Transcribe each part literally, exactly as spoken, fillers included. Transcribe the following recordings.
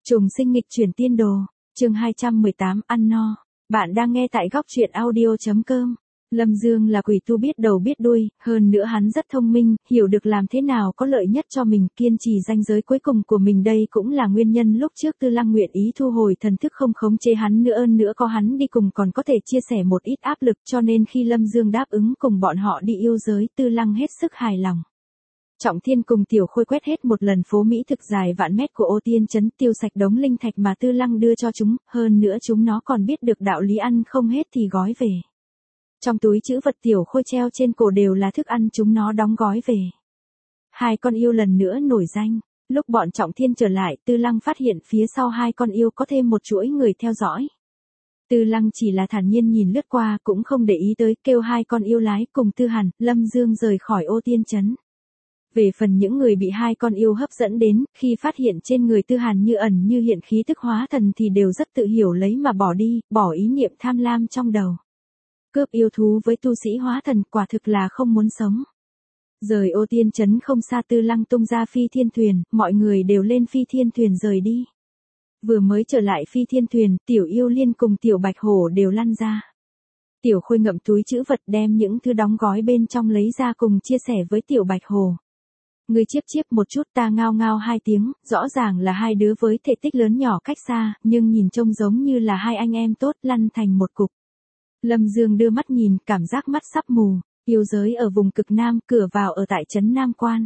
Trùng sinh nghịch chuyển tiên đồ, chương hai trăm mười tám ăn no. Bạn đang nghe tại góc truyện audio.com. Lâm Dương là quỷ tu biết đầu biết đuôi, hơn nữa hắn rất thông minh, hiểu được làm thế nào có lợi nhất cho mình, kiên trì ranh giới cuối cùng của mình. Đây cũng là nguyên nhân lúc trước Tư Lăng nguyện ý thu hồi thần thức không khống chế hắn nữa, hơn nữa có hắn đi cùng còn có thể chia sẻ một ít áp lực, cho nên khi Lâm Dương đáp ứng cùng bọn họ đi yêu giới, Tư Lăng hết sức hài lòng. Trọng Thiên cùng Tiểu Khôi quét hết một lần phố mỹ thực dài vạn mét của Ô Tiên Trấn, tiêu sạch đống linh thạch mà Tư Lăng đưa cho chúng, hơn nữa chúng nó còn biết được đạo lý ăn không hết thì gói về. Trong túi trữ vật Tiểu Khôi treo trên cổ đều là thức ăn chúng nó đóng gói về. Hai con yêu lần nữa nổi danh, lúc bọn Trọng Thiên trở lại, Tư Lăng phát hiện phía sau hai con yêu có thêm một chuỗi người theo dõi. Tư Lăng chỉ là thản nhiên nhìn lướt qua cũng không để ý tới, kêu hai con yêu lái cùng Tư Hàn, Lâm Dương rời khỏi Ô Tiên Trấn. Về phần những người bị hai con yêu hấp dẫn đến, khi phát hiện trên người Tư Hàn như ẩn như hiện khí tức hóa thần thì đều rất tự hiểu lấy mà bỏ đi, bỏ ý niệm tham lam trong đầu. Cướp yêu thú với tu sĩ hóa thần quả thực là không muốn sống. Rời Ô Tiên Trấn không xa, Tư Lăng tung ra phi thiên thuyền, mọi người đều lên phi thiên thuyền rời đi. Vừa mới trở lại phi thiên thuyền, Tiểu Yêu Liên cùng Tiểu Bạch Hổ đều lăn ra. Tiểu Khôi ngậm túi trữ vật đem những thứ đóng gói bên trong lấy ra cùng chia sẻ với Tiểu Bạch Hổ. Người chiếp chiếp một chút, ta ngao ngao hai tiếng, rõ ràng là hai đứa với thể tích lớn nhỏ cách xa, nhưng nhìn trông giống như là hai anh em tốt, lăn thành một cục. Lâm Dương đưa mắt nhìn, cảm giác mắt sắp mù. Yêu giới ở vùng cực Nam, cửa vào ở tại trấn Nam Quan.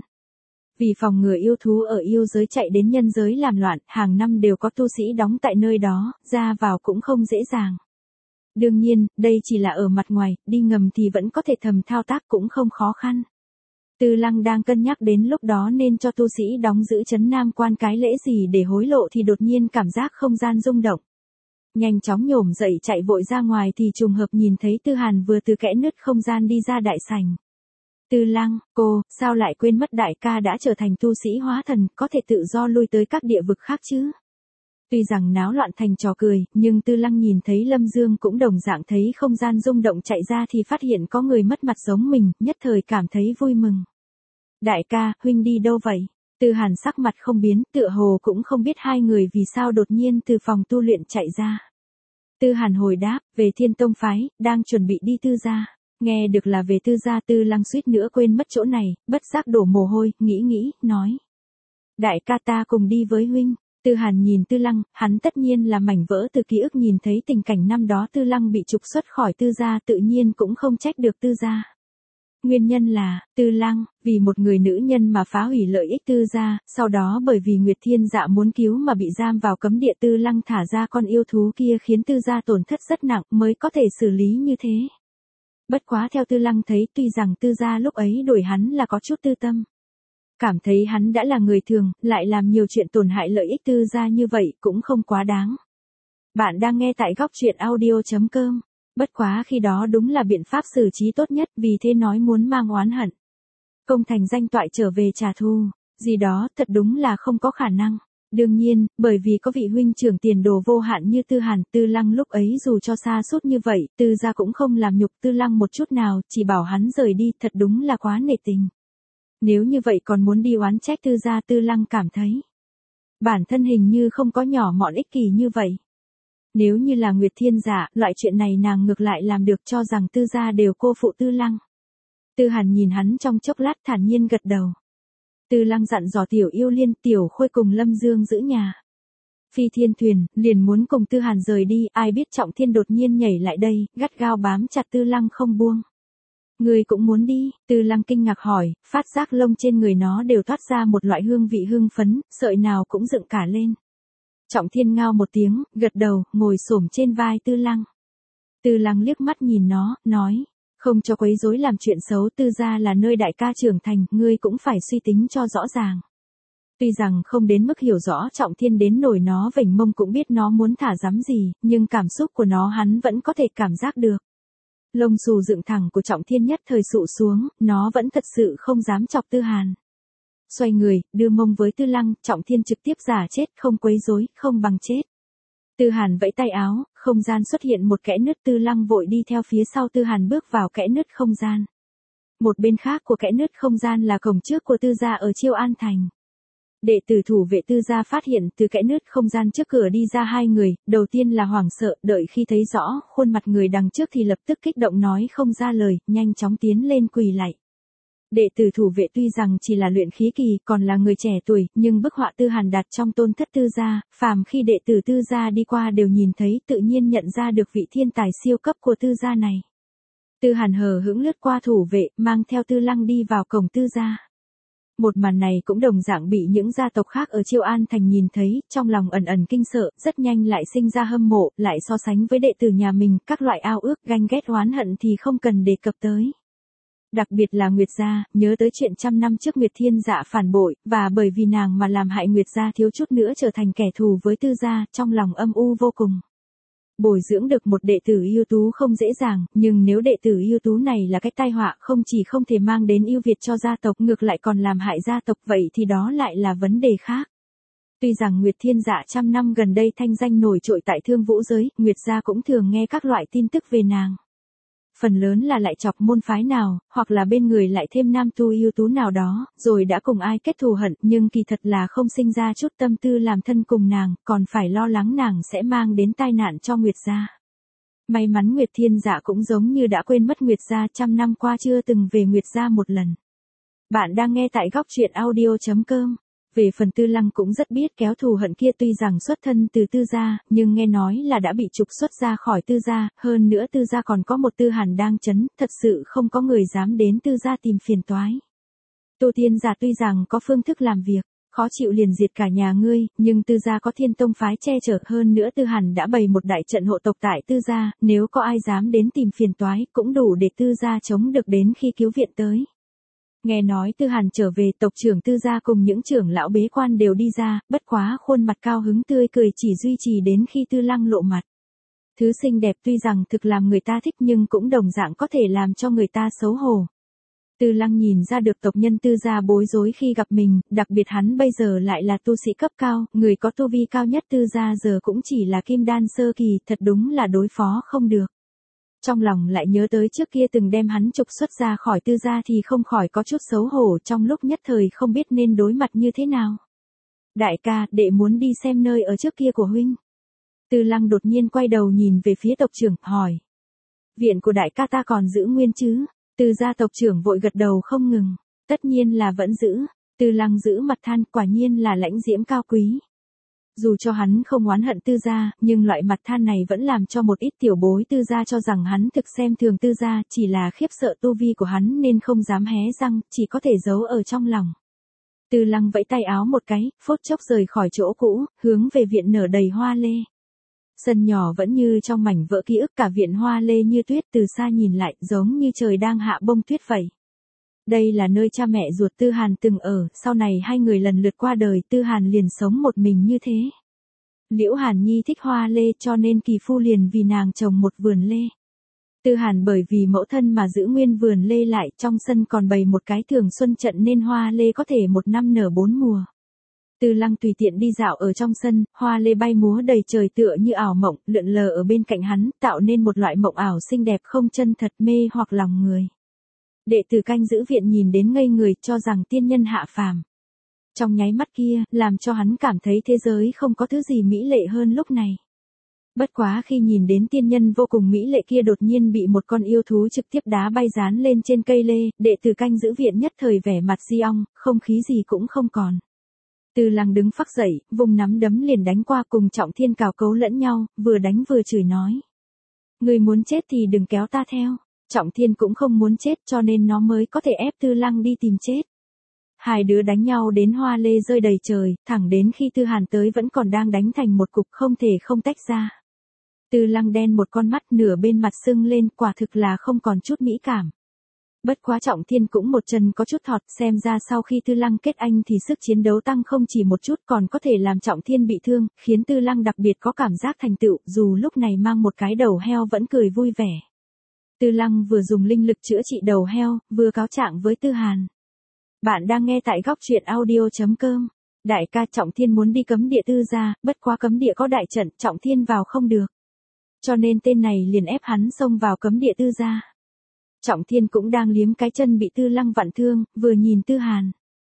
Vì phòng ngừa yêu thú ở yêu giới chạy đến nhân giới làm loạn, hàng năm đều có tu sĩ đóng tại nơi đó, ra vào cũng không dễ dàng. Đương nhiên, đây chỉ là ở mặt ngoài, đi ngầm thì vẫn có thể thầm thao tác cũng không khó khăn. Tư Lăng đang cân nhắc đến lúc đó nên cho tu sĩ đóng giữ trấn Nam Quan cái lễ gì để hối lộ thì đột nhiên cảm giác không gian rung động. Nhanh chóng nhổm dậy chạy vội ra ngoài thì trùng hợp nhìn thấy Tư Hàn vừa từ kẽ nứt không gian đi ra đại sảnh. Tư Lăng, cô, sao lại quên mất đại ca đã trở thành tu sĩ hóa thần, có thể tự do lui tới các địa vực khác chứ? Tuy rằng náo loạn thành trò cười, nhưng Tư Lăng nhìn thấy Lâm Dương cũng đồng dạng thấy không gian rung động chạy ra thì phát hiện có người mất mặt giống mình, nhất thời cảm thấy vui mừng. Đại ca, huynh đi đâu vậy? Tư Hàn sắc mặt không biến, tựa hồ cũng không biết hai người vì sao đột nhiên từ phòng tu luyện chạy ra. Tư Hàn hồi đáp, về Thiên Tông phái, đang chuẩn bị đi Tư gia. Nghe được là về Tư gia, Tư Lăng suýt nữa quên mất chỗ này, bất giác đổ mồ hôi, nghĩ nghĩ, nói. Đại ca, ta cùng đi với huynh. Tư Hàn nhìn Tư Lăng, hắn tất nhiên là mảnh vỡ từ ký ức, nhìn thấy tình cảnh năm đó Tư Lăng bị trục xuất khỏi Tư gia, tự nhiên cũng không trách được Tư gia. Nguyên nhân là, Tư Lăng, vì một người nữ nhân mà phá hủy lợi ích Tư gia, sau đó bởi vì Nguyệt Thiên Dạ muốn cứu mà bị giam vào cấm địa, Tư Lăng thả ra con yêu thú kia khiến Tư gia tổn thất rất nặng mới có thể xử lý như thế. Bất quá theo Tư Lăng thấy, tuy rằng Tư gia lúc ấy đuổi hắn là có chút tư tâm. Cảm thấy hắn đã là người thường, lại làm nhiều chuyện tổn hại lợi ích Tư gia như vậy cũng không quá đáng. Bạn đang nghe tại góc truyện audio.com. Bất quá khi đó đúng là biện pháp xử trí tốt nhất, vì thế nói muốn mang oán hận. Công thành danh toại trở về trả thù, gì đó thật đúng là không có khả năng. Đương nhiên, bởi vì có vị huynh trưởng tiền đồ vô hạn như Tư Hàn, Tư Lăng lúc ấy dù cho xa suốt như vậy, Tư gia cũng không làm nhục Tư Lăng một chút nào, chỉ bảo hắn rời đi, thật đúng là quá nể tình. Nếu như vậy còn muốn đi oán trách Tư gia, Tư Lăng cảm thấy bản thân hình như không có nhỏ mọn ích kỷ như vậy. Nếu như là Nguyệt Thiên Dạ, loại chuyện này nàng ngược lại làm được, cho rằng Tư gia đều cô phụ Tư Lăng. Tư Hàn nhìn hắn trong chốc lát thản nhiên gật đầu. Tư Lăng dặn dò Tiểu Yêu Liên, Tiểu Khôi cùng Lâm Dương giữ nhà. Phi thiên thuyền, liền muốn cùng Tư Hàn rời đi, ai biết Trọng Thiên đột nhiên nhảy lại đây, gắt gao bám chặt Tư Lăng không buông. Người cũng muốn đi? Tư Lăng kinh ngạc hỏi, phát giác lông trên người nó đều thoát ra một loại hương vị hương phấn, sợi nào cũng dựng cả lên. Trọng Thiên ngao một tiếng, gật đầu, ngồi xổm trên vai Tư Lăng. Tư Lăng liếc mắt nhìn nó, nói, không cho quấy rối làm chuyện xấu, Tư gia là nơi đại ca trưởng thành, ngươi cũng phải suy tính cho rõ ràng. Tuy rằng không đến mức hiểu rõ Trọng Thiên đến nổi nó vểnh mông cũng biết nó muốn thả rắm gì, nhưng cảm xúc của nó hắn vẫn có thể cảm giác được. Lông xù dựng thẳng của Trọng Thiên nhất thời sụ xuống, nó vẫn thật sự không dám chọc Tư Hàn. Xoay người, đưa mông với Tư Lăng, Trọng Thiên trực tiếp giả chết, không quấy rối, không bằng chết. Tư Hàn vẫy tay áo, không gian xuất hiện một kẽ nứt, Tư Lăng vội đi theo phía sau Tư Hàn bước vào kẽ nứt không gian. Một bên khác của kẽ nứt không gian là cổng trước của Tư gia ở Chiêu An Thành. Đệ tử thủ vệ Tư gia phát hiện từ kẽ nứt không gian trước cửa đi ra hai người, đầu tiên là hoảng sợ, đợi khi thấy rõ khuôn mặt người đằng trước thì lập tức kích động nói không ra lời, nhanh chóng tiến lên quỳ lạy. Đệ tử thủ vệ tuy rằng chỉ là luyện khí kỳ, còn là người trẻ tuổi, nhưng bức họa Tư Hàn đặt trong tôn thất Tư gia, phàm khi đệ tử Tư gia đi qua đều nhìn thấy, tự nhiên nhận ra được vị thiên tài siêu cấp của Tư gia này. Tư Hàn hờ hững lướt qua thủ vệ, mang theo Tư Lăng đi vào cổng Tư gia. Một màn này cũng đồng dạng bị những gia tộc khác ở Chiêu An Thành nhìn thấy, trong lòng ẩn ẩn kinh sợ, rất nhanh lại sinh ra hâm mộ, lại so sánh với đệ tử nhà mình, các loại ao ước, ganh ghét oán hận thì không cần đề cập tới. Đặc biệt là Nguyệt gia, nhớ tới chuyện trăm năm trước Nguyệt Thiên Dạ phản bội, và bởi vì nàng mà làm hại Nguyệt gia thiếu chút nữa trở thành kẻ thù với Tư gia, trong lòng âm u vô cùng. Bồi dưỡng được một đệ tử ưu tú không dễ dàng, nhưng nếu đệ tử ưu tú này là cái tai họa không chỉ không thể mang đến ưu việt cho gia tộc ngược lại còn làm hại gia tộc vậy thì đó lại là vấn đề khác. Tuy rằng Nguyệt Thiên Dạ trăm năm gần đây thanh danh nổi trội tại Thương Vũ giới, Nguyệt gia cũng thường nghe các loại tin tức về nàng. Phần lớn là lại chọc môn phái nào, hoặc là bên người lại thêm nam tu ưu tú nào đó, rồi đã cùng ai kết thù hận, nhưng kỳ thật là không sinh ra chút tâm tư làm thân cùng nàng, còn phải lo lắng nàng sẽ mang đến tai nạn cho Nguyệt gia. May mắn Nguyệt Thiên Dạ cũng giống như đã quên mất Nguyệt gia trăm năm qua chưa từng về Nguyệt gia một lần. Bạn đang nghe tại góc truyện audio chấm com. Về phần Tư Lăng cũng rất biết kéo thù hận kia, tuy rằng xuất thân từ Tư gia, nhưng nghe nói là đã bị trục xuất ra khỏi Tư gia, hơn nữa Tư gia còn có một Tư Hàn đang chấn, thật sự không có người dám đến Tư gia tìm phiền toái. Tô Thiên Giả tuy rằng có phương thức làm việc, khó chịu liền diệt cả nhà ngươi, nhưng Tư gia có Thiên Tông phái che chở, hơn nữa Tư Hàn đã bày một đại trận hộ tộc tại Tư gia, nếu có ai dám đến tìm phiền toái, cũng đủ để Tư gia chống được đến khi cứu viện tới. Nghe nói Tư Hàn trở về, tộc trưởng Tư gia cùng những trưởng lão bế quan đều đi ra, bất quá khuôn mặt cao hứng tươi cười chỉ duy trì đến khi Tư Lăng lộ mặt. Thứ xinh đẹp tuy rằng thực làm người ta thích nhưng cũng đồng dạng có thể làm cho người ta xấu hổ. Tư Lăng nhìn ra được tộc nhân Tư gia bối rối khi gặp mình, đặc biệt hắn bây giờ lại là tu sĩ cấp cao, người có tu vi cao nhất Tư gia giờ cũng chỉ là kim đan sơ kỳ, thật đúng là đối phó không được. Trong lòng lại nhớ tới trước kia từng đem hắn trục xuất ra khỏi Tư gia thì không khỏi có chút xấu hổ, trong lúc nhất thời không biết nên đối mặt như thế nào. Đại ca, đệ muốn đi xem nơi ở trước kia của huynh. Tư Lăng đột nhiên quay đầu nhìn về phía tộc trưởng, hỏi. Viện của đại ca ta còn giữ nguyên chứ? Tư gia tộc trưởng vội gật đầu không ngừng. Tất nhiên là vẫn giữ. Tư Lăng giữ mặt than, quả nhiên là lãnh diễm cao quý. Dù cho hắn không oán hận Tư gia, nhưng loại mặt than này vẫn làm cho một ít tiểu bối Tư gia cho rằng hắn thực xem thường Tư gia, chỉ là khiếp sợ tu vi của hắn nên không dám hé răng, chỉ có thể giấu ở trong lòng. Tư Lăng vẫy tay áo một cái, phút chốc rời khỏi chỗ cũ, hướng về viện nở đầy hoa lê. Sân nhỏ vẫn như trong mảnh vỡ ký ức, cả viện hoa lê như tuyết, từ xa nhìn lại giống như trời đang hạ bông tuyết vậy. Đây là nơi cha mẹ ruột Tư Hàn từng ở, sau này hai người lần lượt qua đời, Tư Hàn liền sống một mình như thế. Liễu Hàn Nhi thích hoa lê cho nên kỳ phu liền vì nàng trồng một vườn lê. Tư Hàn bởi vì mẫu thân mà giữ nguyên vườn lê lại, trong sân còn bày một cái thường xuân trận nên hoa lê có thể một năm nở bốn mùa. Tư Lăng tùy tiện đi dạo ở trong sân, hoa lê bay múa đầy trời tựa như ảo mộng, lượn lờ ở bên cạnh hắn, tạo nên một loại mộng ảo xinh đẹp không chân thật, mê hoặc lòng người. Đệ tử canh giữ viện nhìn đến ngây người, cho rằng tiên nhân hạ phàm. Trong nháy mắt kia, làm cho hắn cảm thấy thế giới không có thứ gì mỹ lệ hơn lúc này. Bất quá khi nhìn đến tiên nhân vô cùng mỹ lệ kia đột nhiên bị một con yêu thú trực tiếp đá bay dán lên trên cây lê, đệ tử canh giữ viện nhất thời vẻ mặt di ong, không khí gì cũng không còn. Tư Lăng đứng phắc dậy, vùng nắm đấm liền đánh qua, cùng Trọng Thiên cào cấu lẫn nhau, vừa đánh vừa chửi nói. Người muốn chết thì đừng kéo ta theo. Trọng Thiên cũng không muốn chết cho nên nó mới có thể ép Tư Lăng đi tìm chết. Hai đứa đánh nhau đến hoa lê rơi đầy trời, thẳng đến khi Tư Hàn tới vẫn còn đang đánh thành một cục, không thể không tách ra. Tư Lăng đen một con mắt, nửa bên mặt sưng lên, quả thực là không còn chút mỹ cảm. Bất quá Trọng Thiên cũng một chân có chút thọt, xem ra sau khi Tư Lăng kết anh thì sức chiến đấu tăng không chỉ một chút, còn có thể làm Trọng Thiên bị thương, khiến Tư Lăng đặc biệt có cảm giác thành tựu, dù lúc này mang một cái đầu heo vẫn cười vui vẻ. Tư Lăng vừa dùng linh lực chữa trị đầu heo, vừa cáo trạng với Tư Hàn. Bạn đang nghe tại góc truyện audio chấm com. Đại ca, Trọng Thiên muốn đi cấm địa Tư gia, bất quá cấm địa có đại trận, Trọng Thiên vào không được. Cho nên tên này liền ép hắn xông vào cấm địa Tư gia. Trọng Thiên cũng đang liếm cái chân bị Tư Lăng vặn thương, vừa nhìn Tư Hàn.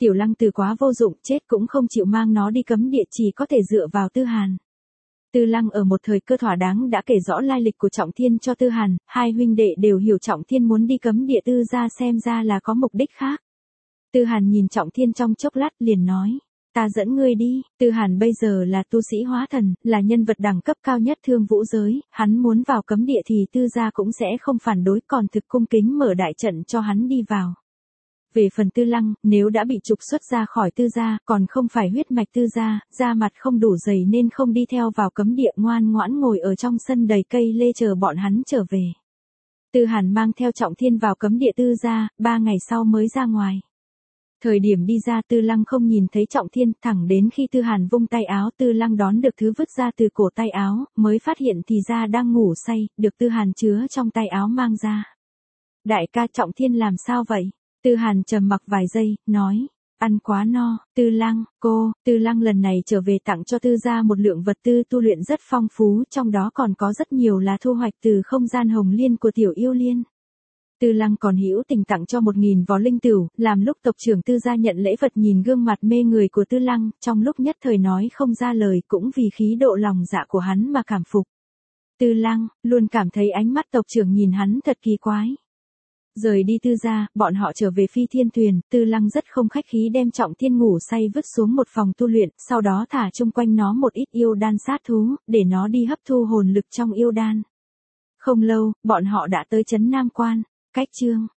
Tiểu Lăng Tử quá vô dụng, chết cũng không chịu mang nó đi cấm địa, chỉ có thể dựa vào Tư Hàn. Tư Lăng ở một thời cơ thỏa đáng đã kể rõ lai lịch của Trọng Thiên cho Tư Hàn, hai huynh đệ đều hiểu Trọng Thiên muốn đi cấm địa Tư gia xem ra là có mục đích khác. Tư Hàn nhìn Trọng Thiên trong chốc lát liền nói, ta dẫn ngươi đi. Tư Hàn bây giờ là tu sĩ hóa thần, là nhân vật đẳng cấp cao nhất thương vũ giới, hắn muốn vào cấm địa thì Tư gia cũng sẽ không phản đối, còn thực cung kính mở đại trận cho hắn đi vào. Về phần Tư Lăng, nếu đã bị trục xuất ra khỏi Tư gia, còn không phải huyết mạch Tư gia, da mặt không đủ dày nên không đi theo vào cấm địa, ngoan ngoãn ngồi ở trong sân đầy cây lê chờ bọn hắn trở về. Tư Hàn mang theo Trọng Thiên vào cấm địa Tư gia, ba ngày sau mới ra ngoài. Thời điểm đi ra Tư Lăng không nhìn thấy Trọng Thiên, thẳng đến khi Tư Hàn vung tay áo Tư Lăng đón được thứ vứt ra từ cổ tay áo, mới phát hiện thì ra đang ngủ say, được Tư Hàn chứa trong tay áo mang ra. Đại ca, Trọng Thiên làm sao vậy? Tư Hàn trầm mặc vài giây, nói, ăn quá no. Tư Lăng, cô, Tư Lăng lần này trở về tặng cho Tư gia một lượng vật tư tu luyện rất phong phú, trong đó còn có rất nhiều là thu hoạch từ không gian hồng liên của tiểu yêu liên. Tư Lăng còn hữu tình tặng cho một nghìn vỏ linh tửu, làm lúc tộc trưởng Tư gia nhận lễ vật nhìn gương mặt mê người của Tư Lăng, trong lúc nhất thời nói không ra lời, cũng vì khí độ lòng dạ của hắn mà cảm phục. Tư Lăng luôn cảm thấy ánh mắt tộc trưởng nhìn hắn thật kỳ quái. Rời đi Tư gia, bọn họ trở về Phi Thiên Tuyền, Tư Lăng rất không khách khí đem Trọng Thiên ngủ say vứt xuống một phòng tu luyện, sau đó thả chung quanh nó một ít yêu đan sát thú, để nó đi hấp thu hồn lực trong yêu đan. Không lâu, bọn họ đã tới trấn Nam Quan. Cách chương